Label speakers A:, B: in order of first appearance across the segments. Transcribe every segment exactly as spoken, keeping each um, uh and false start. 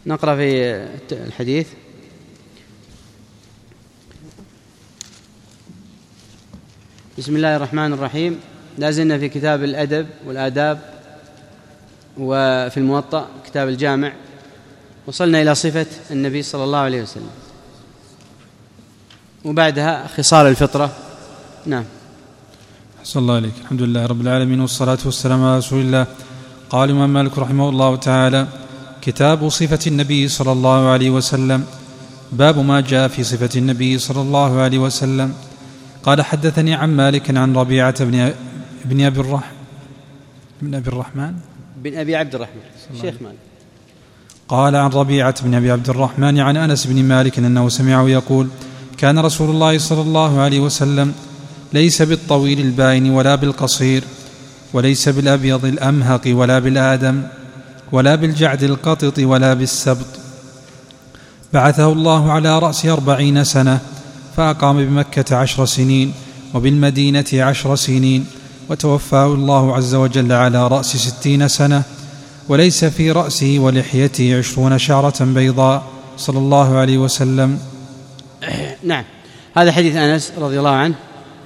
A: نقرأ في الحديث. بسم الله الرحمن الرحيم. لازلنا في كتاب الأدب والآداب، وفي الموطأ كتاب الجامع. وصلنا إلى صفة النبي صلى الله عليه وسلم، وبعدها خصال الفطرة. نعم.
B: أحسن الله عليك. الحمد لله رب العالمين، والصلاة والسلام على رسول الله. قال الإمام مالك رحمه الله تعالى: كتاب صفة النبي صلى الله عليه وسلم. باب ما جاء في صفة النبي صلى الله عليه وسلم. قال: حدثني عن مالك عن ربيعة بن ابن أبي الرحمن بن أبي الرحمن
A: بن أبي عبد الرحمن شيخ مالك.
B: قال: عن ربيعة بن أبي عبد الرحمن عن أنس بن مالك أنه سمعه يقول: كان رسول الله صلى الله عليه وسلم ليس بالطويل البائن ولا بالقصير، وليس بالأبيض الأمهق ولا بالآدم، ولا بالجعد القطط ولا بالسبط. بعثه الله على رأس أربعين سنة، فأقام بمكة عشر سنين وبالمدينة عشر سنين، وتوفاه الله عز وجل على رأس ستين سنة، وليس في رأسه ولحيته عشرون شعرة بيضاء صلى الله عليه وسلم.
A: نعم. هذا حديث أنس رضي الله عنه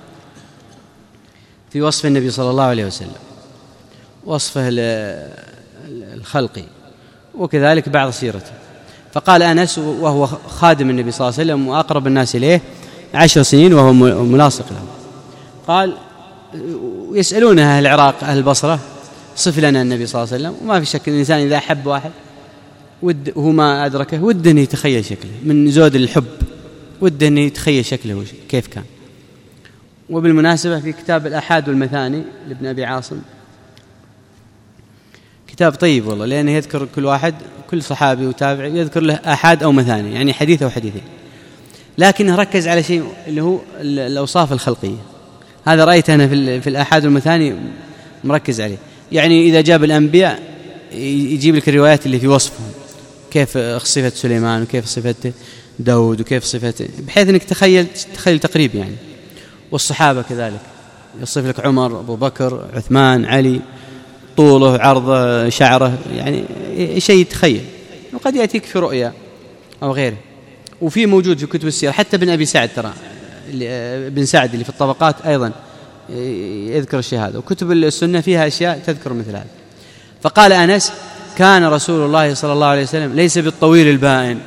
A: في وصف النبي صلى الله عليه وسلم، وصفه الخلقي، وكذلك بعض سيرته. فقال أنس وهو خادم النبي صلى الله عليه وسلم وأقرب الناس إليه عشر سنين وهو ملاصق له. قال: يسألون أهل العراق أهل البصرة صف لنا النبي صلى الله عليه وسلم. وما في شك الإنسان إذا أحب واحد ود وهو ما أدركه ود أن يتخيل شكله، من زود الحب ود أن يتخيل شكله كيف كان. وبالمناسبة في كتاب الأحاد والمثاني لابن أبي عاصم، كتاب طيب والله، لأنه يذكر كل واحد كل صحابي وتابعي يذكر له أحاد أو مثاني، يعني حديث أو حديثين، لكنه ركز على شيء اللي هو الأوصاف الخلقية. هذا رأيت أنا في الأحاد والمثاني مركز عليه. يعني إذا جاب الأنبياء يجيب لك الروايات اللي في وصفهم، كيف صفة سليمان وكيف صفة داود وكيف صفة، بحيث أنك تخيل تخيل تقريب يعني. والصحابة كذلك يصف لك عمر، أبو بكر، عثمان، علي، طوله، عرضه، شعره، يعني شيء تخيل. وقد يأتيك في رؤيا أو غيره. وفي موجود في كتب السير، حتى ابن أبي سعد ترى ابن سعد اللي في الطبقات أيضا يذكر الشيء هذا، وكتب السنة فيها أشياء تذكر مثل هذا. فقال أنس: كان رسول الله صلى الله عليه وسلم ليس بالطويل البائن.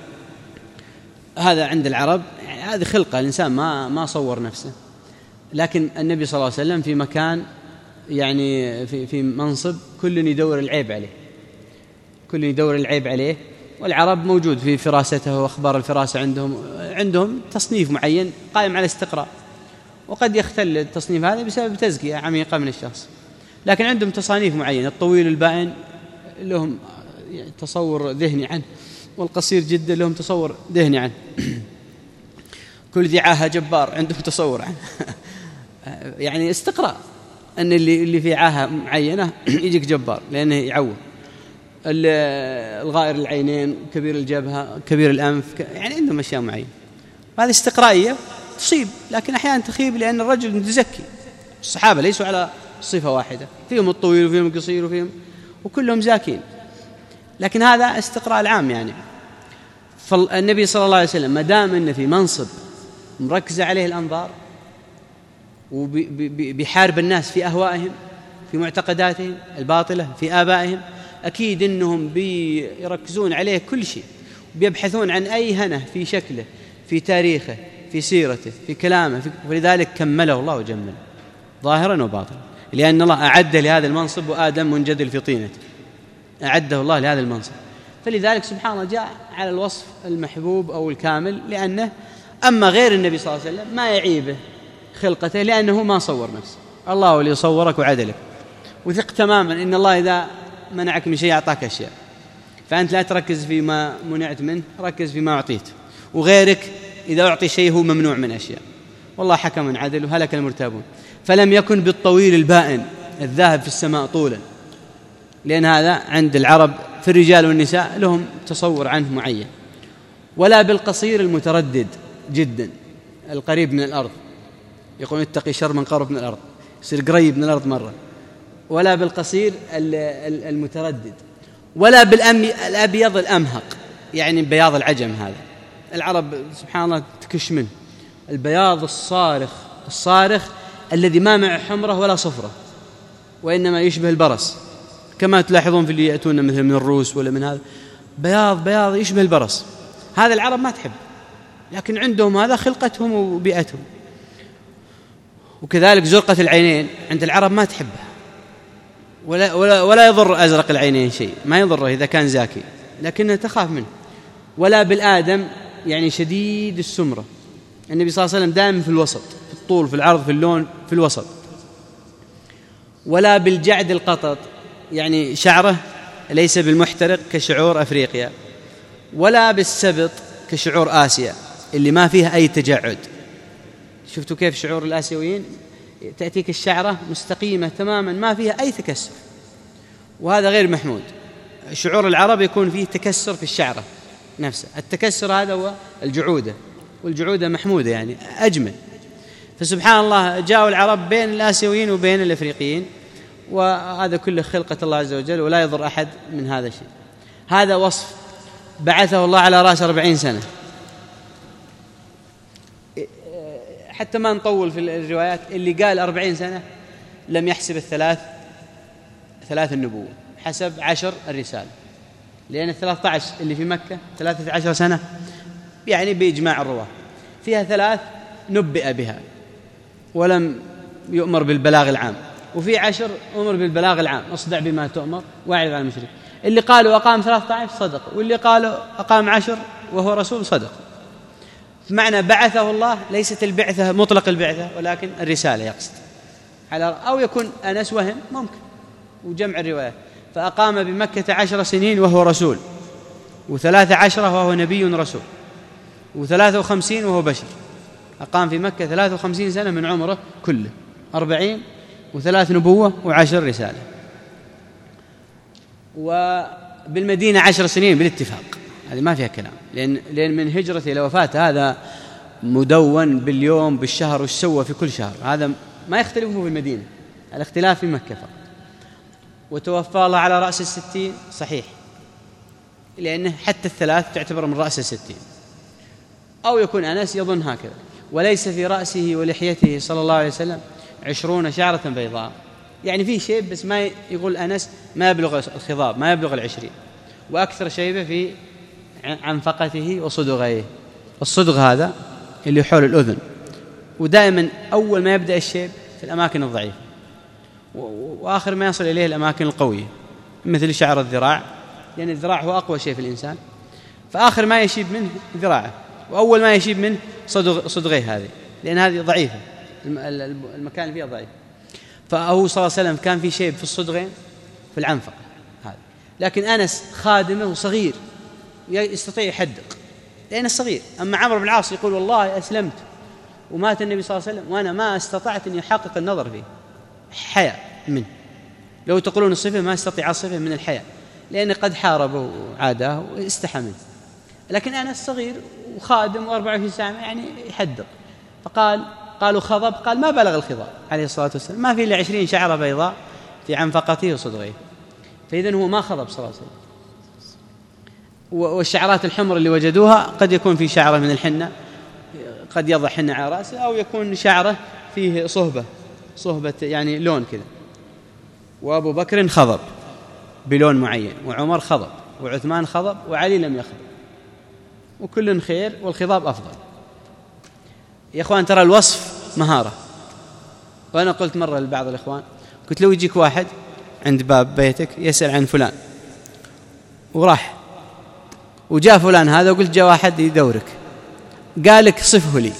A: هذا عند العرب هذه خلقة، الإنسان ما ما صور نفسه، لكن النبي صلى الله عليه وسلم في مكان يعني في في منصب كل يدور العيب عليه، كل يدور العيب عليه. والعرب موجود في فراسته وأخبار الفراسة عندهم عندهم تصنيف معين قائم على استقراء، وقد يختل التصنيف هذا بسبب تزكية عميقة من الشخص، لكن عندهم تصانيف معينة. الطويل البائن لهم تصور ذهني عنه، والقصير جدا لهم تصور ذهني عنه. كل ذي عاهة جبار عندهم تصور عنه. يعني استقراء أن اللي اللي في عاهة معينة يجيك جبار لأنه يعوه. الغائر العينين، كبير الجبهة، كبير الأنف، يعني عندهم أشياء معينة. هذه استقرائية تصيب، لكن أحيانا تخيب لأن الرجل متزكي. الصحابة ليسوا على صفة واحدة، فيهم الطويل وفيهم القصير وفيهم وكلهم زاكين، لكن هذا استقراء العام يعني. فالنبي صلى الله عليه وسلم ما دام أنه في منصب مركز عليه الأنظار وبيحارب الناس في أهوائهم، في معتقداتهم الباطلة، في آبائهم، أكيد أنهم بيركزون عليه كل شيء، بيبحثون عن أي هنة في شكله، في تاريخه، في سيرته، في كلامه، في... ولذلك كمله الله وجمله ظاهرا وباطنا، لأن الله أعد لهذا المنصب، وآدم منجدل في طينته، أعده الله لهذا المنصب. فلذلك سبحان الله جاء على الوصف المحبوب أو الكامل، لأنه أما غير النبي صلى الله عليه وسلم ما يعيبه خلقته، لأنه ما صور نفسه. الله هو اللي صورك وعدلك، وثق تماما إن الله إذا منعك من شيء أعطاك أشياء، فأنت لا تركز فيما منعت منه، ركز فيما أعطيت. وغيرك إذا أعطي شيء هو ممنوع من أشياء، والله حكم عدل وهلك المرتابون. فلم يكن بالطويل البائن الذاهب في السماء طولا، لأن هذا عند العرب في الرجال والنساء لهم تصور عنه معين. ولا بالقصير المتردد جدا، القريب من الأرض، يقول اتقي شر من قرب من الأرض، يصير قريب من الأرض مرة. ولا بالقصير المتردد. ولا بالأبيض الأمهق، يعني بياض العجم. هذا العرب سبحان الله تكش منه، البياض الصارخ الصارخ الذي ما معه حمرة ولا صفرة، وإنما يشبه البرص، كما تلاحظون في اللي يأتون مثل من الروس ولا من هذا، بياض بياض يشبه البرص. هذا العرب ما تحب، لكن عندهم هذا خلقتهم وبيئتهم. وكذلك زرقة العينين عند العرب ما تحبها، ولا, ولا, ولا يضر أزرق العينين شيء، ما يضره إذا كان زاكي، لكنها تخاف منه. ولا بالآدم، يعني شديد السمرة. النبي صلى الله عليه وسلم دائما في الوسط، في الطول، في العرض، في اللون، في الوسط. ولا بالجعد القطط، يعني شعره ليس بالمحترق كشعور أفريقيا. ولا بالسبط كشعور آسيا اللي ما فيها أي تجعد. شفتوا كيف شعور الآسيويين؟ تأتيك الشعرة مستقيمة تماما ما فيها أي تكسر، وهذا غير محمود. شعور العرب يكون فيه تكسر في الشعرة نفسه، التكسر هذا هو الجعودة، والجعودة محمودة يعني أجمل. فسبحان الله جاءوا العرب بين الآسيويين وبين الأفريقيين، وهذا كله خلقة الله عز وجل، ولا يضر أحد من هذا الشيء. هذا وصف بعثه الله على رأس أربعين سنة. حتى ما نطول في الروايات، اللي قال أربعين سنة لم يحسب الثلاث ثلاث النبوة، حسب عشر الرسالة، لأن الثلاثة عشر اللي في مكة ثلاثة عشر سنة يعني بإجماع الرواة، فيها ثلاث نبئ بها ولم يؤمر بالبلاغ العام، وفي عشر أمر بالبلاغ العام، اصدع بما تؤمر واعرض عن المشرك. اللي قالوا أقام ثلاثة عشر صدق، واللي قالوا أقام عشر وهو رسول صدق. معنى بعثه الله ليست البعثة مطلق البعثة، ولكن الرسالة يقصد على، أو يكون أنس وهم ممكن، وجمع الروايات. فأقام بمكة عشر سنين وهو رسول، وثلاث عشرة وهو نبي رسول، وثلاثة وخمسين وهو بشر. أقام في مكة ثلاثة وخمسين سنة من عمره كله، أربعين وثلاث نبوة وعشر رسالة. وبالمدينة عشر سنين بالاتفاق، هذه ما فيها كلام، لأن, لأن من هجرته إلى وفاته هذا مدون باليوم بالشهر وش سوى في كل شهر، هذا ما يختلفه في المدينة، الاختلاف في مكة فقط. وتوفى الله على رأس الستين صحيح، لأنه حتى الثلاث تعتبر من رأس الستين، أو يكون أنس يظن هكذا. وليس في رأسه ولحيته صلى الله عليه وسلم عشرون شعرة بيضاء، يعني فيه شيب بس ما يقول أنس ما يبلغ الخضاب، ما يبلغ العشرين. وأكثر شيبة في عنفقته وصدغيه، الصدغ هذا اللي حول الأذن، ودائما أول ما يبدأ الشيب في الأماكن الضعيفة، وآخر ما يصل إليه الأماكن القوية، مثل شعر الذراع، لأن يعني الذراع هو أقوى شيء في الإنسان، فآخر ما يشيب منه ذراعه، وأول ما يشيب منه صدغ صدغيه هذه، لأن هذه ضعيفة، المكان اللي فيها ضعيف. فهو صلى الله عليه وسلم كان في شيب في الصدغين في العنفقة هذا. لكن أنس خادمه وصغير يستطيع يحدق لأنه صغير. أما عمرو بن العاص يقول والله أسلمت ومات النبي صلى الله عليه وسلم وأنا ما استطعت أن يحقق النظر فيه، حياء منه. لو تقولون الصفة ما استطيع الصفة من الحياء، لأنه قد حاربه وعاده واستحى منه. لكن أنس صغير وخادم وأربعة وعشرين ساعة يعني يحدق. فقال قالوا خضب، قال ما بلغ الخضاب عليه الصلاة والسلام، ما في إلا عشرين شعرة بيضاء في عنفقته وصدغيه. فإذن هو ما خضب صلى الله عليه وسلم. والشعرات الحمر اللي وجدوها قد يكون في شعرة من الحنة، قد يضع حنة على رأسه، أو يكون شعرة فيه صهبة صهبة يعني لون كذا. وأبو بكر خضب بلون معين، وعمر خضب، وعثمان خضب، وعلي لم يخضب، وكل خير، والخضاب أفضل. يا إخوان ترى الوصف مهارة. وأنا قلت مرة لبعض الإخوان، قلت لو يجيك واحد عند باب بيتك يسأل عن فلان، وراح وجاء فلان هذا، وقلت جاء واحد يدورك قال لك صفه لي،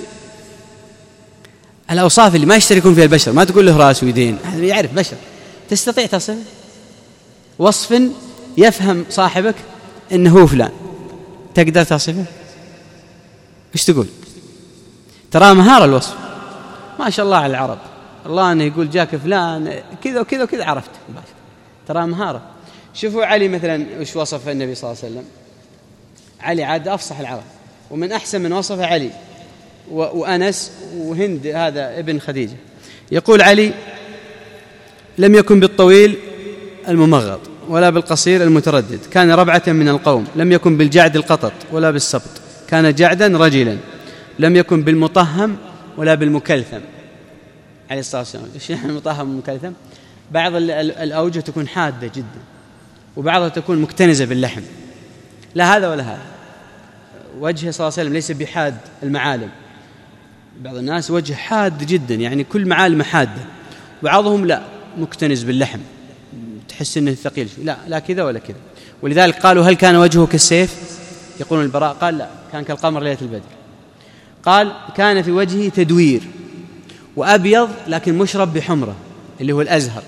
A: الأوصاف اللي ما يشتركون فيها البشر، ما تقول له رأس ويدين، هذا يعرف بشر، تستطيع تصف وصف يفهم صاحبك إنه هو فلان، تقدر تصفه؟ إيش تقول؟ ترى مهارة الوصف، ما شاء الله على العرب، الله أنه يقول جاك فلان كذا وكذا وكذا عرفت، ترى مهارة. شوفوا علي مثلا وش وصف النبي صلى الله عليه وسلم. علي عاد أفصح العرب، ومن أحسن من وصف علي وأنس وهند هذا ابن خديجة. يقول علي لم يكن بالطويل الممغط، ولا بالقصير المتردد، كان ربعة من القوم، لم يكن بالجعد القطط ولا بالسبط، كان جعدا رجلا، لم يكن بالمطهم ولا بالمكلثم عليه الصلاة والسلام. ايش يعني المطهم والمكلثم؟ بعض الأوجه تكون حادة جدا وبعضها تكون مكتنزة باللحم، لا هذا ولا هذا. وجهه صلى الله عليه وسلم ليس بحاد المعالم، بعض الناس وجه حاد جدا يعني كل معالم حادة، بعضهم لا مكتنز باللحم تحس انه ثقيل، لا لا كذا ولا كذا. ولذلك قالوا هل كان وجهه كالسيف؟ يقولون البراء قال لا، كان كالقمر ليلة البدر. قال كان في وجهه تدوير وأبيض لكن مشرب بحمرة اللي هو الأزهر،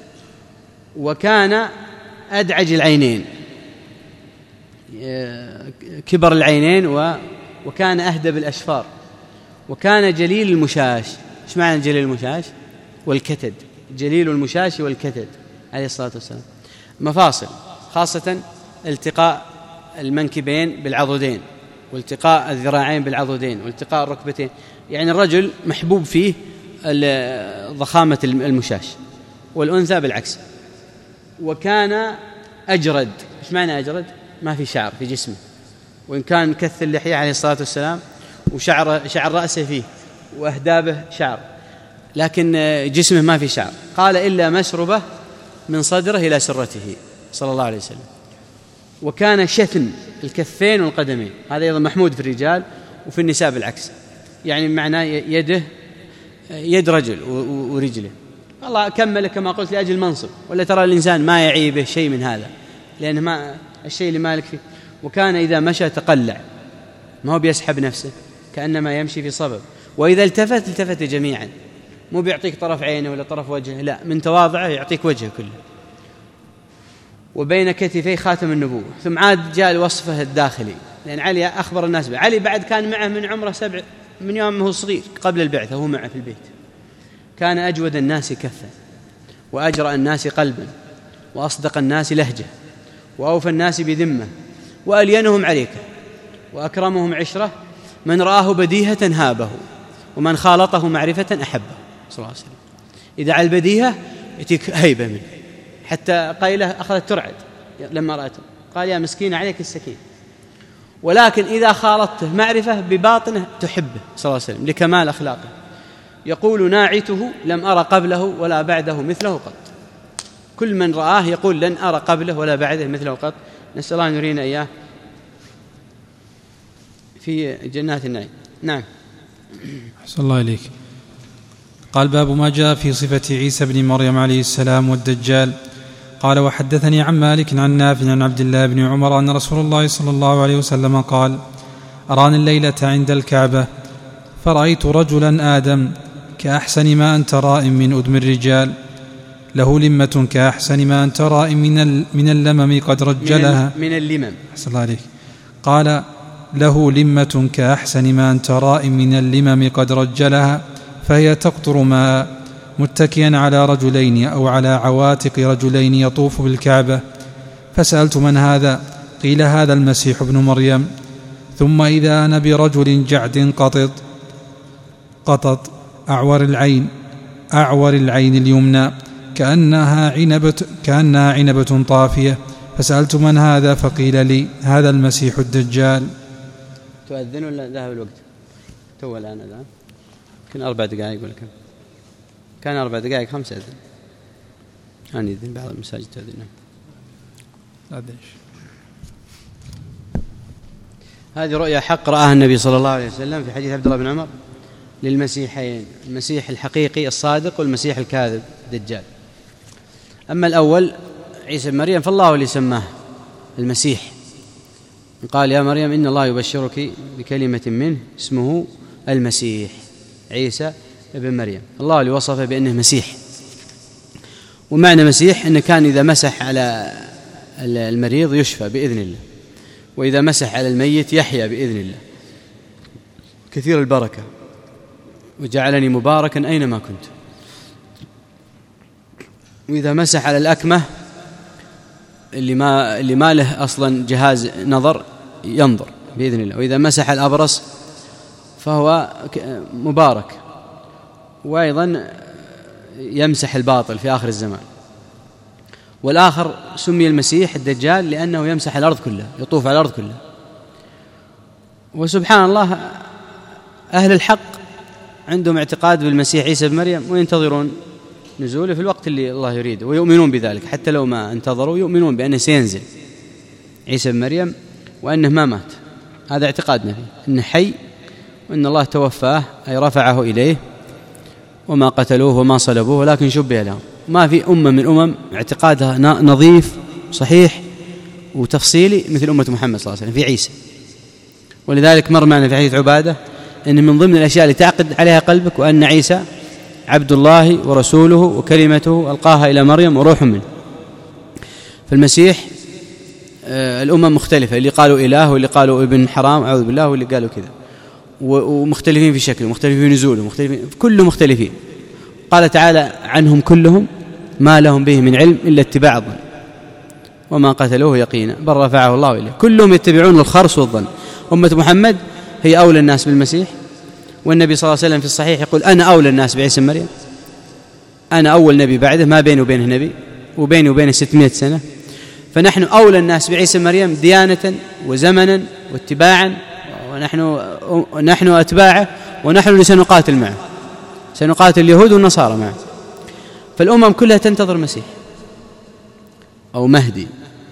A: وكان أدعج العينين كبر العينين و... وكان أهدب الأشفار، وكان جليل المشاش. ايش معنى جليل المشاش؟ والكتد، جليل المشاش والكتد عليه الصلاة والسلام. مفاصل خاصة التقاء المنكبين بالعضدين، والتقاء الذراعين بالعضدين، والتقاء الركبتين، يعني الرجل محبوب فيه ضخامة المشاش، والأنثى بالعكس. وكان أجرد. ايش معنى أجرد؟ ما في شعر في جسمه، وإن كان كث اللحية عليه الصلاة والسلام وشعر شعر رأسه فيه وأهدابه شعر، لكن جسمه ما في شعر. قال إلا مسربة من صدره إلى سرته صلى الله عليه وسلم. وكان شثن الكفين والقدمين، هذا أيضا محمود في الرجال وفي النساء بالعكس، يعني معناه يده يد رجل ورجله. الله كمل كما قلت لأجل المنصب، ولا ترى الإنسان ما يعيبه شيء من هذا لأن ما الشيء اللي مالك فيه. وكان إذا مشى تقلع، ما هو بيسحب نفسه، كأنما يمشي في صبب، وإذا التفت التفت جميعا، مو بيعطيك طرف عينه ولا طرف وجهه، لا من تواضعه يعطيك وجهه كله. وبين كتفي خاتم النبوة. ثم عاد جاء وصفه الداخلي، لأن علي أخبر الناس به. علي بعد كان معه من عمره سبع من يوم هو صغير قبل البعثة، هو معه في البيت. كان أجود الناس كفا، وأجرأ الناس قلبا، وأصدق الناس لهجة، وأوفى الناس بذمة، وألينهم عريكة، وأكرمهم عشرة. من رآه بديهة هابه، ومن خالطه معرفة أحبه صلى الله عليه وسلم. إذا على البديهة يأتيك هيبة منه، حتى قيلة أخذت ترعد لما رأته، قال يا مسكين عليك السكين. ولكن إذا خالطته معرفة بباطنه تحبه صلى الله عليه وسلم لكمال أخلاقه. يقول ناعته لم أرى قبله ولا بعده مثله قط. كل من رآه يقول لن أرى قبله ولا بعده مثله قط. نسأل الله أن يرينا إياه في جنات النعيم. نعم.
B: أحسن الله إليك. قال باب ما جاء في صفة عيسى بن مريم عليه السلام والدجال. قال وحدثني عن مالك عن نافع عن عبد الله بن عمر أن رسول الله صلى الله عليه وسلم قال أراني الليلة عند الكعبة فرأيت رجلا آدم كأحسن ما أنت رائم من أدم الرجال، له لمة كأحسن ما أنت رائم من, من اللمم قد رجلها.
A: من اللمم.
B: أحسن الله عليك. قال له لمة كأحسن ما أنت رائم من اللمم قد رجلها، فهي تقطر ماء، متكيا على رجلين أو على عواتق رجلين يطوف بالكعبة. فسألت من هذا؟ قيل هذا المسيح ابن مريم. ثم إذا أنا برجل جعد قطط قطط أعور العين أعور العين اليمنى كأنها عنبة, كأنها عنبة طافية. فسألت من هذا؟ فقيل لي هذا المسيح الدجال.
A: تؤذن ولا ذهب الوقت؟ تو الآن الآن كان أربع دقائق ولا كم؟ كان أربع دقائق خمسة أذن. أنا يذن بعض المساجد تأذن. هذه رؤيا حق رآها النبي صلى الله عليه وسلم في حديث عبد الله بن عمر للمسيحين، المسيح الحقيقي الصادق والمسيح الكاذب الدجال. أما الأول عيسى بن مريم فالله اللي سماه المسيح، قال يا مريم إن الله يبشرك بكلمة منه اسمه المسيح عيسى ابن مريم. الله اللي وصفه بأنه مسيح. ومعنى مسيح أنه كان إذا مسح على المريض يشفى بإذن الله، وإذا مسح على الميت يحيى بإذن الله، كثير البركة، وجعلني مباركا أينما كنت. وإذا مسح على الأكمة اللي ما, اللي ما له أصلا جهاز نظر ينظر بإذن الله. وإذا مسح الأبرص فهو مبارك. وأيضا يمسح الباطل في آخر الزمان. والآخر سمي المسيح الدجال لأنه يمسح الأرض كلها، يطوف على الأرض كلها. وسبحان الله أهل الحق عندهم اعتقاد بالمسيح عيسى بن مريم وينتظرون نزوله في الوقت اللي الله يريده، ويؤمنون بذلك حتى لو ما انتظروا، يؤمنون بأنه سينزل عيسى بن مريم وأنه ما مات. هذا اعتقادنا فيه، أنه حي وأن الله توفاه أي رفعه إليه، وما قتلوه وما صلبوه ولكن شبه لهم. ما في أمة من الأمم اعتقادها نظيف صحيح وتفصيلي مثل أمة محمد صلى الله عليه وسلم في عيسى. ولذلك مر معنا في حديث عبادة أن من ضمن الأشياء اللي تعقد عليها قلبك وأن عيسى عبد الله ورسوله وكلمته ألقاها إلى مريم وروح منه. فالمسيح الأمم مختلفة، اللي قالوا إله واللي قالوا ابن حرام أعوذ بالله واللي قالوا كذا، ومختلفين في شكله، مختلفين في نزوله، مختلفين كله مختلفين. قال تعالى عنهم كلهم ما لهم به من علم إلا اتباع الظن وما قتلوه يقينا بل رفعه الله إليه. كلهم يتبعون الخرص والظن. أمة محمد هي أولى الناس بالمسيح، والنبي صلى الله عليه وسلم في الصحيح يقول أنا أولى الناس بعيسى بن مريم، أنا أول نبي بعده، ما بيني وبينه نبي وبيني وبينه ستمائة سنة، فنحن أولى الناس بعيسى بن مريم ديانة وزمنا واتباعا، ونحن نحن أتباعه، ونحن اللي سنقاتل معه، سنقاتل اليهود والنصارى معه. فالأمم كلها تنتظر مسيح أو مهدي،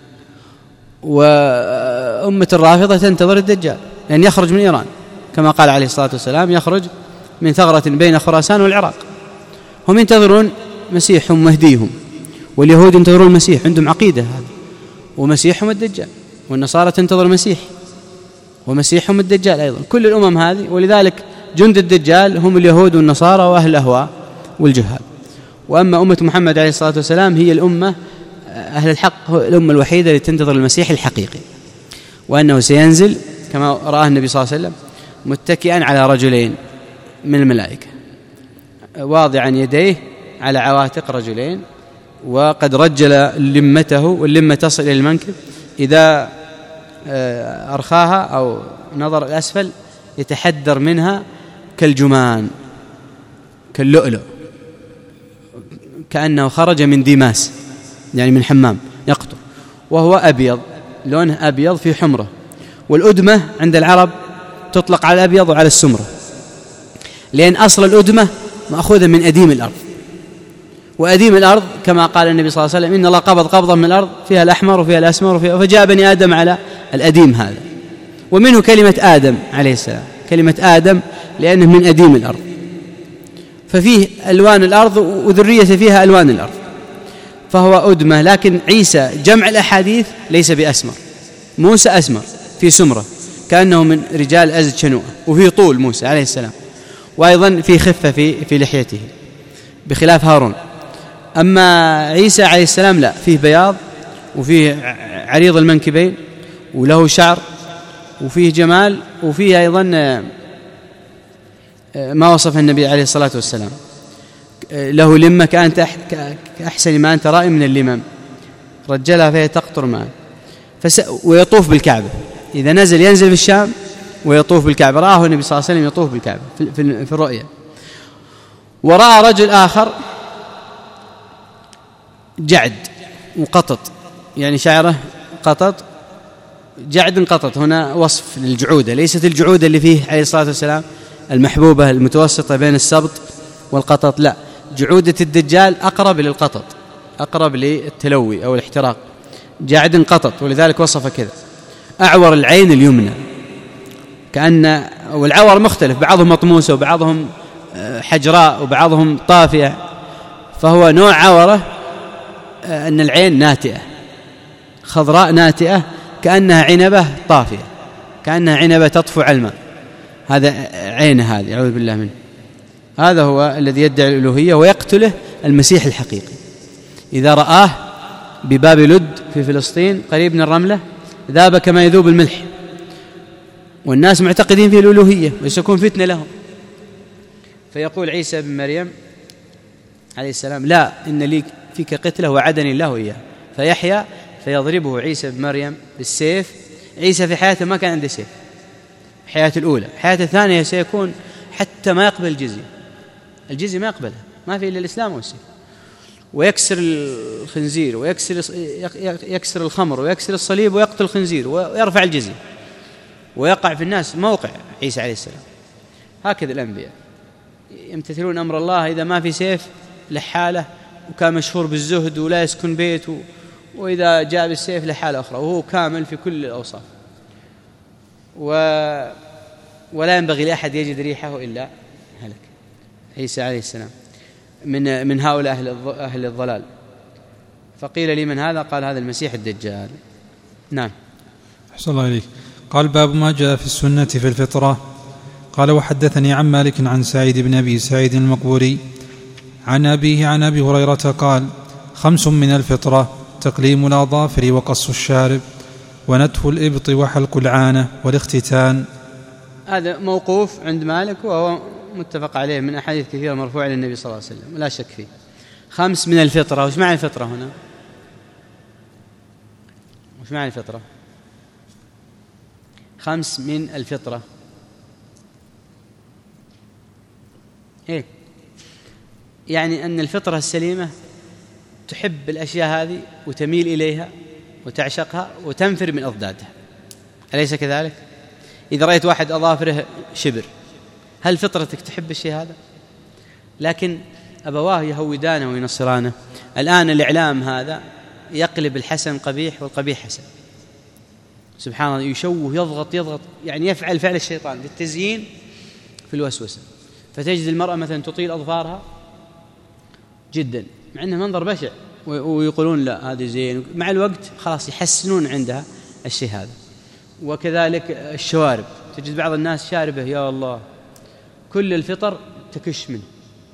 A: وأمة الرافضة تنتظر الدجال لأن يخرج من إيران كما قال عليه الصلاة والسلام، يخرج من ثغرة بين خراسان والعراق. هم ينتظرون مسيحهم مهديهم، واليهود ينتظرون المسيح، عندهم عقيدة هذا، ومسيحهم الدجال، والنصارى تنتظر مسيح ومسيحهم الدجال أيضا، كل الأمم هذه. ولذلك جند الدجال هم اليهود والنصارى وأهل الأهواء والجهال. وأما أمة محمد عليه الصلاة والسلام هي الأمة أهل الحق، الأمة الوحيدة التي تنتظر المسيح الحقيقي، وأنه سينزل كما رآه النبي صلى الله عليه وسلم متكئا على رجلين من الملائكة، واضعا يديه على عواتق رجلين، وقد رجل لمته، واللمة تصل إلى المنكب، إذا أرخاها أو نظر الأسفل يتحدر منها كالجمان كاللؤلؤ، كأنه خرج من ديماس يعني من حمام يقطر، وهو أبيض، لونه أبيض في حمرة. والأدمة عند العرب تطلق على الأبيض وعلى السمرة، لأن أصل الأدمة مأخوذة من أديم الأرض، وأديم الأرض كما قال النبي صلى الله عليه وسلم إن الله قبض قبضا من الأرض فيها الأحمر وفيها الأسمر وفيها، فجاء بني آدم على الأديم هذا، ومنه كلمة آدم عليه السلام، كلمة آدم لأنه من أديم الأرض، ففيه ألوان الأرض وذرية فيها ألوان الأرض، فهو أدمة. لكن عيسى جمع الأحاديث ليس بأسمر، موسى أسمر في سمرة كأنه من رجال أزد شنوءة، وفيه طول موسى عليه السلام، وأيضا في خفة في, في لحيته بخلاف هارون. أما عيسى عليه السلام لا، فيه بياض وفيه عريض المنكبين وله شعر وفيه جمال، وفيه أيضا ما وصف النبي عليه الصلاة والسلام، له لمة كأنت كأحسن ما أنت رأي من اللمم، رجلها فهي تقطر معه، فس... ويطوف بالكعبة، إذا نزل ينزل في الشام ويطوف بالكعبة. رآه النبي صلى الله عليه وسلم يطوف بالكعبة في, في الرؤيا. ورأى رجل آخر جعد وقطط، يعني شعره قطط، جعد قطط، هنا وصف للجعودة، ليست الجعودة اللي فيه عليه الصلاة والسلام المحبوبة المتوسطة بين السبط والقطط، لا، جعودة الدجال أقرب للقطط، أقرب للتلوي أو الاحتراق، جعد قطط، ولذلك وصف كذا. أعور العين اليمنى، كأن والعور مختلف، بعضهم مطموسة وبعضهم حجراء وبعضهم طافية، فهو نوع عورة أن العين ناتئة خضراء ناتئة كأنها عنبة طافية، كأنها عنبة تطفو على الماء، هذا عينه هذه، أعوذ بالله منه. هذا هو الذي يدعي الألوهية ويقتله المسيح الحقيقي. إذا رآه بباب لد في فلسطين قريب من الرملة ذاب كما يذوب الملح، والناس معتقدين في الألوهية ويسكون فتنة لهم. فيقول عيسى بن مريم عليه السلام لا، إن لي فيك قتله وعدني الله إياه، فيحيى فيضربه عيسى بن مريم بالسيف. عيسى في حياته ما كان عنده سيف، حياته الأولى، حياته الثانية سيكون حتى ما يقبل الجزية، الجزية ما يقبلها، ما في إلا الإسلام والسيف. ويكسر الخنزير ويكسر يكسر الخمر ويكسر الصليب ويقتل الخنزير ويرفع الجزية ويقع في الناس موقع عيسى عليه السلام. هكذا الأنبياء يمتثلون أمر الله. إذا ما في سيف لحالة، وكان مشهور بالزهد ولا يسكن بيته، وإذا جاء بالسيف لحالة أخرى، وهو كامل في كل الأوصاف. و... ولا ينبغي لأحد يجد ريحه إلا هلك. عيسى عليه السلام من من هؤلاء أهل أهل الضلال. فقيل لي من هذا؟ قال هذا المسيح الدجال. نعم.
B: أحسن الله إليك. قال باب ما جاء في السنة في الفطرة. قال وحدثني عن مالك عن سعيد بن أبي سعيد المقبوري عن أبيه عن أبي هريرة قال خمس من الفطرة: تقليم الأظافر وقص الشارب ونتف الإبط وحلق العانة والاختتان.
A: هذا موقوف عند مالك وهو متفق عليه من أحاديث كثيرة مرفوعة للنبي صلى الله عليه وسلم لا شك فيه. خمس من الفطرة. وش معنى الفطرة هنا؟ وش معنى الفطرة؟ خمس من الفطرة إيه؟ يعني أن الفطرة السليمة تحب الأشياء هذه وتميل إليها وتعشقها وتنفر من أضدادها، أليس كذلك؟ إذا رأيت واحد أظافره شبر، هل فطرتك تحب الشيء هذا؟ لكن أبواه يهودانه وينصرانه. الآن الإعلام هذا يقلب الحسن قبيح والقبيح حسن، سبحان الله، يشوه يضغط يضغط يعني يفعل فعل الشيطان للتزيين في الوسوسة. فتجد المرأة مثلا تطيل أظفارها جدا مع أنه منظر بشع، ويقولون لا هذه زين، مع الوقت خلاص يحسنون عندها الشيء هذا. وكذلك الشوارب، تجد بعض الناس شاربه يا الله كل الفطر تكش منه،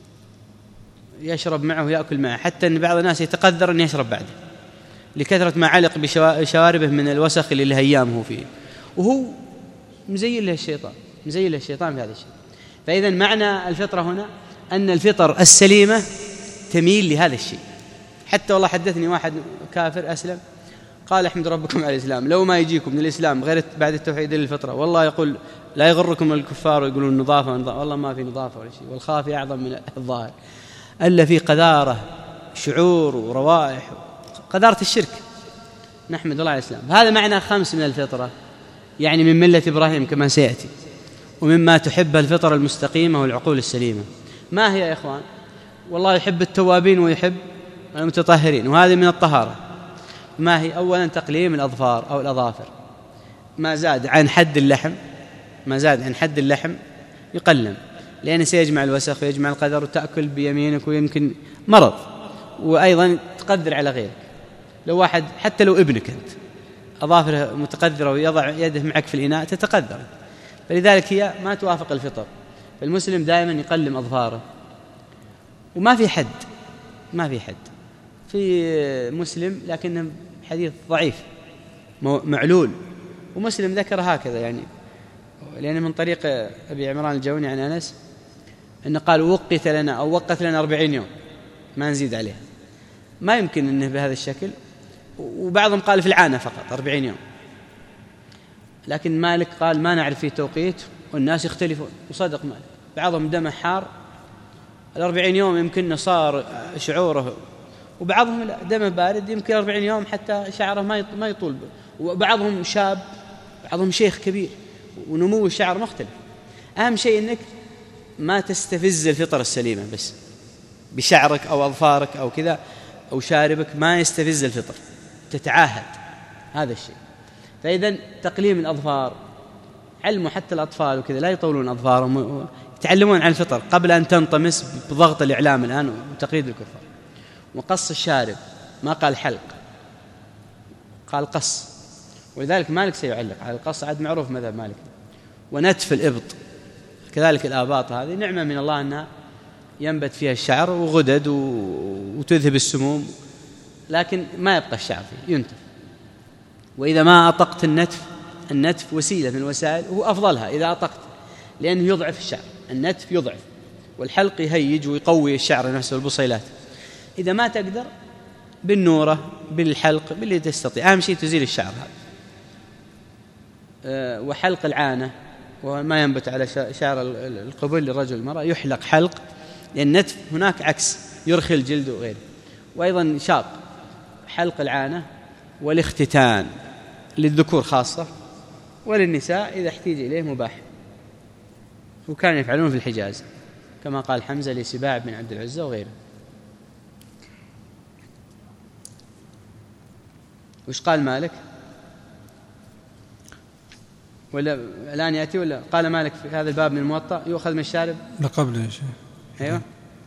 A: يشرب معه ويأكل معه، حتى أن بعض الناس يتقدر أن يشرب بعده لكثرة ما علق بشواربه من الوسخ اللي هيامه فيه، وهو مزين له الشيطان مزين له الشيطان في هذا الشيء. فإذا معنى الفطرة هنا أن الفطر السليمة تميل لهذا الشيء. حتى والله حدثني واحد كافر أسلم قال احمد ربكم على الإسلام، لو ما يجيكم من الإسلام غير بعد التوحيد للفطرة والله يقول لا يغركم الكفار ويقولون نظافة ونظافة، والله ما في نظافة ولا شيء، والخافي أعظم من الظاهر، ألا في قذارة شعور وروائح قذارة الشرك. نحمد الله على الإسلام. هذا معنى خمس من الفطرة، يعني من ملة إبراهيم كما سيأتي، ومما تحب الفطرة المستقيمة والعقول السليمة. ما هي يا إخوان؟ والله يحب التوابين ويحب المتطهرين، وهذه من الطهارة. ما هي؟ أولا تقليم الأظفار أو الأظافر، ما زاد عن حد اللحم ما زاد عن حد اللحم يقلم، لأنه سيجمع الوسخ ويجمع القذر، وتأكل بيمينك ويمكن مرض، وأيضا تقدر على غيرك. لو واحد حتى لو ابنك أنت أظافره متقذرة ويضع يده معك في الإناء تتقذر، فلذلك هي ما توافق الفطر. فالمسلم دائما يقلم أظفاره، وما في حد ما في حد في مسلم، لكنه حديث ضعيف معلول، ومسلم ذكر هكذا يعني، لأن من طريق أبي عمران الجوني عن أنس أنه قال وقت لنا أو وقت لنا أربعين يوم ما نزيد عليها، ما يمكن أنه بهذا الشكل. وبعضهم قال في العانة فقط أربعين يوم، لكن مالك قال ما نعرف فيه توقيت، والناس يختلفون، وصدق مالك. بعضهم دمه حار الأربعين يوم يمكن صار شعوره، وبعضهم لا دمه بارد يمكن أربعين يوم حتى شعره ما يطول، وبعضهم شاب بعضهم شيخ كبير ونمو الشعر مختلف. أهم شيء أنك ما تستفز الفطر السليمة بس بشعرك أو أظفارك أو كذا أو شاربك، ما يستفز الفطر، تتعاهد هذا الشيء. فإذا تقليم الأظفار، علموا حتى الأطفال وكذا لا يطولون أظفارهم، يتعلمون عن الفطر قبل أن تنطمس بضغط الإعلام الآن وتقييد الكفار. وقص الشارب، ما قال حلق، قال قص، ولذلك مالك سيعلق على القص، عاد معروف مذهب مالك. ونتف الإبط كذلك، الآباط هذه نعمة من الله أنها ينبت فيها الشعر وغدد وتذهب السموم، لكن ما يبقى الشعر فيه، ينتف. وإذا ما أطقت النتف، النتف وسيلة من الوسائل، هو أفضلها إذا أطقت، لأنه يضعف الشعر، النتف يضعف، والحلق يهيج ويقوي الشعر نفسه والبصيلات. إذا ما تقدر بالنورة بالحلق باللي تستطيع، أهم شيء تزيل الشعر هذا. أه وحلق العانة، وما ينبت على شعر القبل للرجل والمرأة يحلق حلق، لأن النتف هناك عكس، يرخي الجلد وغيره. وأيضا شاق حلق العانة والاختتان للذكور خاصة، وللنساء إذا احتيج إليه مباح، وكانوا يفعلون في الحجاز كما قال حمزة لسباع بن عبد العزة وغيره. وش قال مالك؟ ولا الآن يأتي ولا قال مالك في هذا الباب من الموطأ يؤخذ من الشارب؟
B: لا قبله يا شيخ.
A: أيوه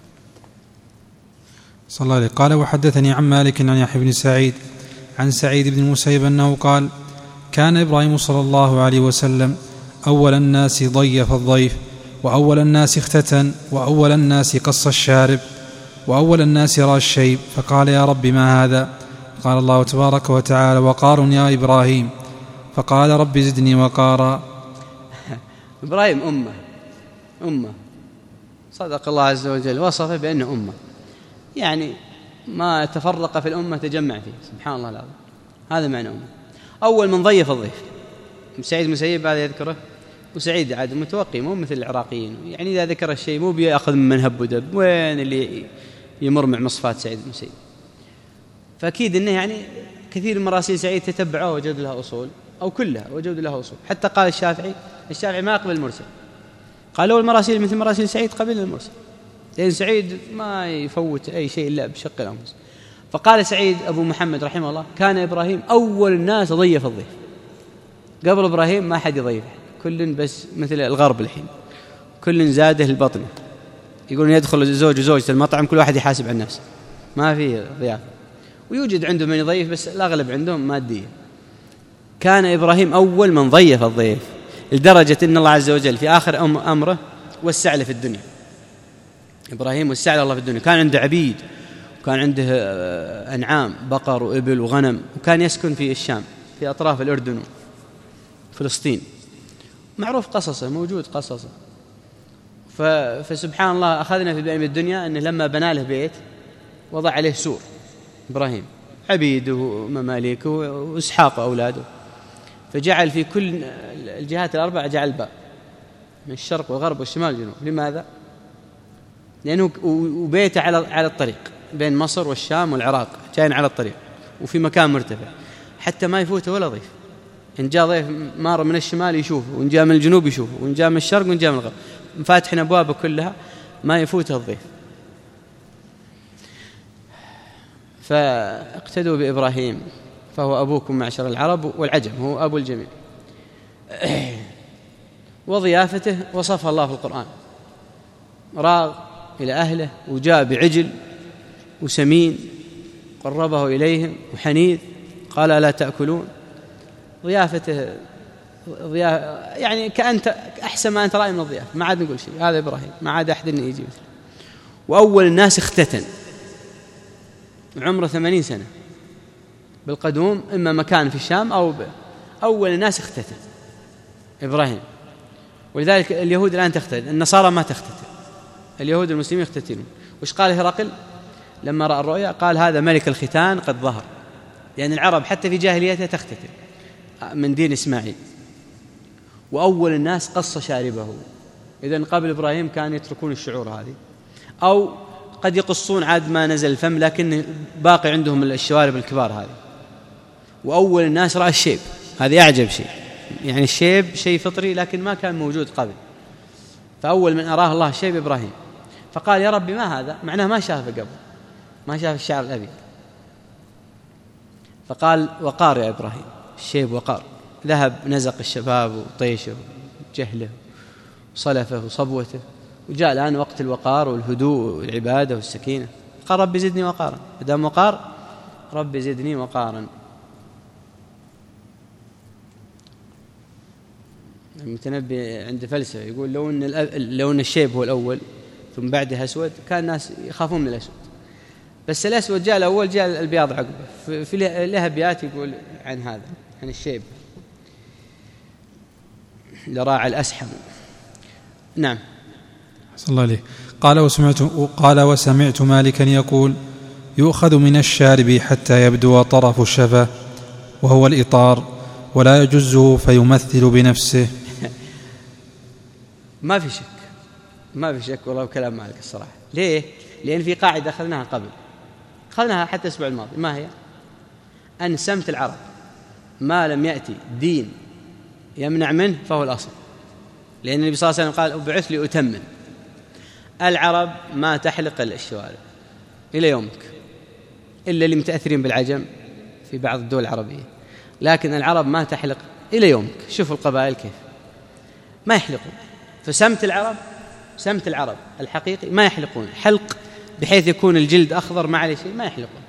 B: صلى الله عليه. قال وحدثني عن مالك عن يحيى بن سعيد عن سعيد بن المسيب أنه قال كان إبراهيم صلى الله عليه وسلم أول الناس ضيف الضيف، وأول الناس اختتن، وأول الناس قص الشارب، وأول الناس رأى الشيب، فقال يا رب ما هذا؟ قال الله تبارك وتعالى وقار يا إبراهيم، فقال رب زدني وقارا.
A: إبراهيم أمة أمة صدق الله عز وجل وصفه بأنه أمة، يعني ما تفرق في الأمة تجمع فيه، سبحان الله العظيم، هذا معنى أمة. أول من ضيف الضيف سعيد مسيب هذا يذكره، وسعيد عاد متوقي مو مثل العراقيين، يعني إذا ذكر الشيء مو بيأخذ من هب ودب، وين اللي يمر مع مصفات سعيد المسيب. فأكيد أنه يعني كثير من مراسيل سعيد تتبعه وجد لها أصول، أو كلها وجد لها أصول. حتى قال الشافعي الشافعي ما يقبل المرسل، قالوا المراسيل مثل مراسيل سعيد قبل المرسل، لأن سعيد ما يفوت أي شيء إلا بشق الأنفس. فقال سعيد أبو محمد رحمه الله كان إبراهيم أول الناس ضيف الضيف، قبل إبراهيم ما حد يضيف، كل بس مثل الغرب الحين كل زاده البطن، يقولون يدخل الزوج وزوجة المطعم كل واحد يحاسب عن نفسه، ما فيه ضيافة، ويوجد عندهم من يضيف بس الأغلب عندهم مادية. كان إبراهيم أول من ضيف الضيف، لدرجة أن الله عز وجل في آخر أمره وسع له في الدنيا. إبراهيم وسع له الله في الدنيا، كان عنده عبيد وكان عنده أنعام بقر وإبل وغنم، وكان يسكن في الشام في أطراف الأردن وفلسطين، معروف قصصه، موجود قصصه. فسبحان الله أخذنا في بين الدنيا أنه لما بنى له بيت وضع عليه سور إبراهيم، عبيده ومماليكه وإسحاق وأولاده، فجعل في كل الجهات الأربعة جعل باب من الشرق والغرب والشمال والجنوب. لماذا؟ لأنه وبيته على على الطريق بين مصر والشام والعراق، جاين على الطريق وفي مكان مرتفع حتى ما يفوته ولا ضيف. إن جاء ضيف مار من الشمال يشوفه، وإن جاء من الجنوب يشوفه، وإن جاء من الشرق وإن جاء من الغرب، مفاتحين أبوابه كلها ما يفوته الضيف. فاقتدوا بإبراهيم فهو أبوكم معشر العرب والعجم، هو أبو الجميع. وضيافته وصفها الله في القرآن، راغ إلى أهله وجاء بعجل وسمين قربه إليهم وحنيذ، قال ألا تأكلون. ضيافته ضيافة يعني كأنت أحسن ما أنت رأي من الضيافة، ما عاد نقول شيء، هذا إبراهيم ما عاد أحد يجي مثله. وأول الناس اختتن، عمره ثمانين سنة بالقدوم، إما مكان في الشام أو أول الناس اختتن إبراهيم. ولذلك اليهود الآن تختتن، النصارى ما تختتن، اليهود المسلمين يختتنون. وش قال هرقل لما رأى الرؤيا؟ قال هذا ملك الختان قد ظهر، لأن العرب حتى في جاهليتها تختتن من دين إسماعيل. وأول الناس قص شاربه، إذن قبل إبراهيم كانوا يتركون الشعور هذه، أو قد يقصون عاد ما نزل الفم، لكن باقي عندهم الشوارب الكبار هذه. وأول الناس رأى الشيب، هذه أعجب شيء، يعني الشيب شيء فطري لكن ما كان موجود قبل، فأول من أراه الله الشيب إبراهيم. فقال يا ربي ما هذا؟ معناه ما شافه قبل، ما شاف الشعر الأبيض. فقال وقار يا إبراهيم، الشيب وقار، ذهب نزق الشباب وطيشه وجهله وصلفه وصبوته، وجاء الآن وقت الوقار والهدوء والعبادة والسكينة. قال ربي زدني وقارا، دام وقار ربي زدني وقارا. المتنبي عند فلسفة يقول لو أن لو أن الشيب هو الأول ثم بعده أسود كان الناس يخافون من الأسود، بس الأسود جاء الأول جاء البياض عقبه. في له أبيات يقول عن هذا، عن الشيب، لراعي الأسحم. نعم.
B: صلى الله عليه. قال وسمعت, قال وسمعت مالكا يقول يؤخذ من الشارب حتى يبدو طرف الشفة وهو الإطار، ولا يجزه فيمثل بنفسه.
A: ما في شك، ما في شك والله كلام مالك الصراحة. ليه؟ لأن في قاعدة أخذناها قبل، أخذناها حتى الأسبوع الماضي. ما هي؟ أن سمت العرب ما لم يأتي دين يمنع منه فهو الأصل، لأن النبي صلى الله عليه وسلم قال أبعث لأتمم. العرب ما تحلق الشوارب إلى يومك، إلا اللي متأثرين بالعجم في بعض الدول العربية، لكن العرب ما تحلق إلى يومك. شوفوا القبائل كيف ما يحلقون. فسمت العرب، سمت العرب الحقيقي ما يحلقون حلق بحيث يكون الجلد أخضر ما عليه شيء، ما يحلقون.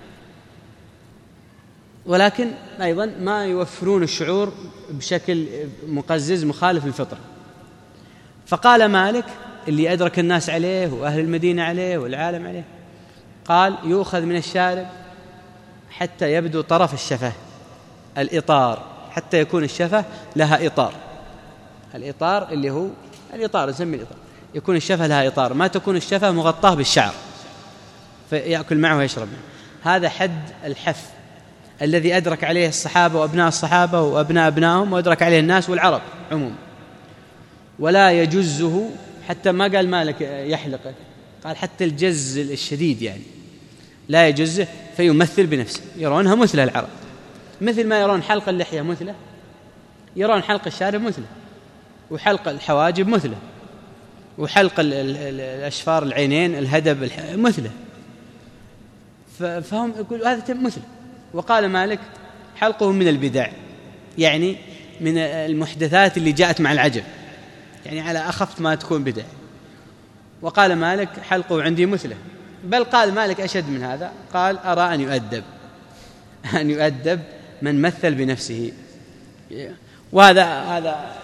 A: ولكن أيضا ما يوفرون الشعور بشكل مقزز مخالف للفطرة. فقال مالك اللي أدرك الناس عليه وأهل المدينة عليه والعالم عليه، قال يؤخذ من الشارب حتى يبدو طرف الشفة، الإطار، حتى يكون الشفة لها إطار. الإطار اللي هو الإطار، نسمي الإطار، يكون الشفة لها إطار، ما تكون الشفة مغطاة بالشعر فيأكل معه ويشرب معه. هذا حد الحف الذي أدرك عليه الصحابة وأبناء الصحابة وأبناء أبنائهم، وأدرك عليه الناس والعرب عموما. ولا يجزه، حتى ما قال مالك يحلقه، قال حتى الجز الشديد يعني لا يجزه، فيمثل بنفسه، يرونها مثل العرب، مثل ما يرون حلق اللحية مثله، يرون حلق الشارب مثله، وحلق الحواجب مثله، وحلق الأشفار العينين الهدب مثله، فهم يقول هذا مثله. وقال مالك حلقه من البدع، يعني من المحدثات اللي جاءت مع العجب، يعني على أخف ما تكون بدع. وقال مالك حلقه عندي مثله، بل قال مالك أشد من هذا، قال أرى أن يؤدب أن يؤدب من مثل بنفسه. وهذا هذا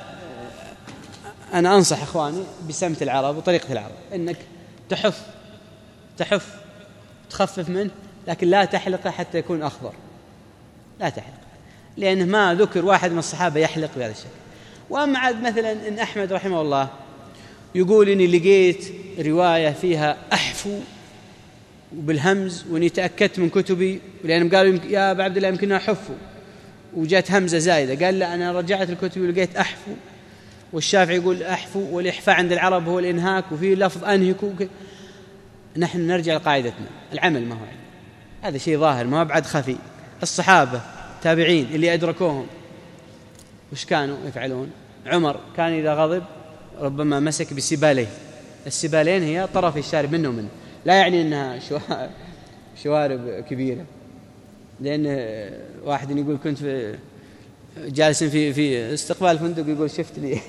A: أنا أنصح إخواني بسمت العرب وطريقة العرب، إنك تحف تحف تخفف منه، لكن لا تحلقه حتى يكون أخضر، لا تحلق، لأنه ما ذكر واحد من الصحابة يحلق بهذا الشكل. وأما عاد مثلا إن أحمد رحمه الله يقول إني لقيت رواية فيها أحفو وبالهمز، وإني تأكدت من كتبي، لأنهم قالوا يا أبا عبد الله يمكنها أحفو وجات همزة زايدة، قال لا أنا رجعت الكتب ولقيت أحفو. والشافعي يقول أحفو، والإحفاء عند العرب هو الإنهاك، وفي لفظ أنهكوا. نحن نرجع لقاعدتنا، العمل ما هو علم. هذا شيء ظاهر ما هو بعد خفي. الصحابة تابعين اللي أدركوهم وش كانوا يفعلون؟ عمر كان إذا غضب ربما مسك بسباليه، السبالين هي طرف الشارب منه ومنه، لا يعني أنها شوارب كبيرة، لأن واحد يقول كنت في جالس في في استقبال فندق، يقول شفت لي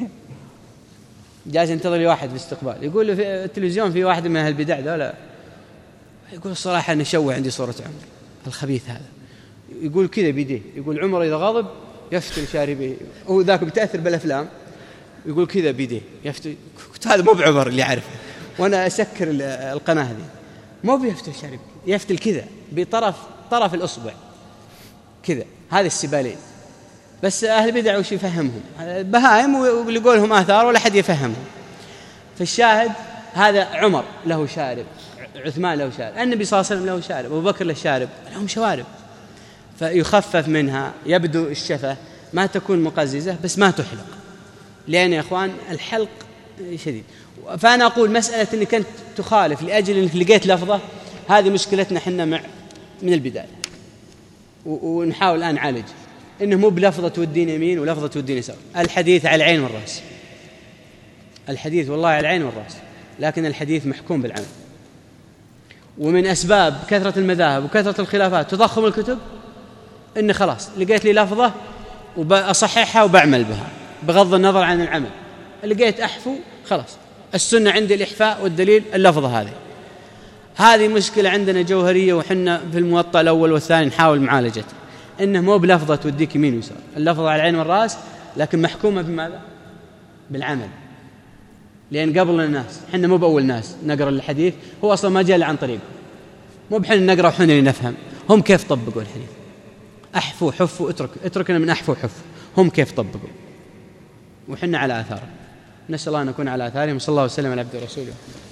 A: جالس ينتظر لي واحد في استقبال، يقول له في التلفزيون في واحد من أهل البدع ذولا، يقول الصراحة نشوه عندي صورة عمر الخبيث هذا، يقول كذا بيديه، يقول عمر إذا غضب يفتل شاربه، هو ذاك بتأثر بالأفلام، يقول كذا بيديه يفتل. هذا مو بعمر اللي عارفه، وأنا أسكر القناة هذه، مو بيفتل شاربه، يفتل كذا بطرف طرف الأصبع كذا. هذه السبالين بس أهل البدع وش يفهمهم؟ بهائم واللي يقولهم آثار ولا حد يفهمهم. فالشاهد هذا عمر له شارب، عثمان له شارب، النبي صلى الله عليه وسلم له شارب، أبو بكر له شارب، لهم شوارب، فيخفف منها، يبدو الشفة، ما تكون مقززة بس ما تحلق، لأن يا أخوان الحلق شديد. فأنا أقول مسألة أنك أنت تخالف لأجل أنك لقيت لفظة، هذه مشكلتنا حنا مع من البداية، ونحاول الآن نعالج إنه مو بلفظة ودين يمين ولفظة ودين يسار. الحديث على العين والرأس، الحديث والله على العين والرأس، لكن الحديث محكوم بالعمل. ومن أسباب كثرة المذاهب وكثرة الخلافات تضخم الكتب إن خلاص لقيت لي لفظة وبأصححها وبعمل بها بغض النظر عن العمل. لقيت أحفو خلاص، السنة عندي الإحفاء والدليل اللفظة هذه. هذه مشكلة عندنا جوهرية، وحنا في الموطأ الأول والثاني نحاول معالجتها، إنه مو بلفظة توديك يمين ويسار، اللفظة على العين والرأس، لكن محكومة بماذا؟ بالعمل. لأن قبل الناس حنا مو بأول ناس نقرأ الحديث، هو أصلا ما جاء عن طريق، مو بحنا نقرأ وحنا اللي نفهم، هم كيف طبقوا الحديث؟ أحفوا حفوا اترك اتركنا من أحفوا حفوا، هم كيف طبقوا؟ وحنا على آثارهم. نسأل الله أن نكون على آثارهم. صلى الله وسلم على عبده ورسوله.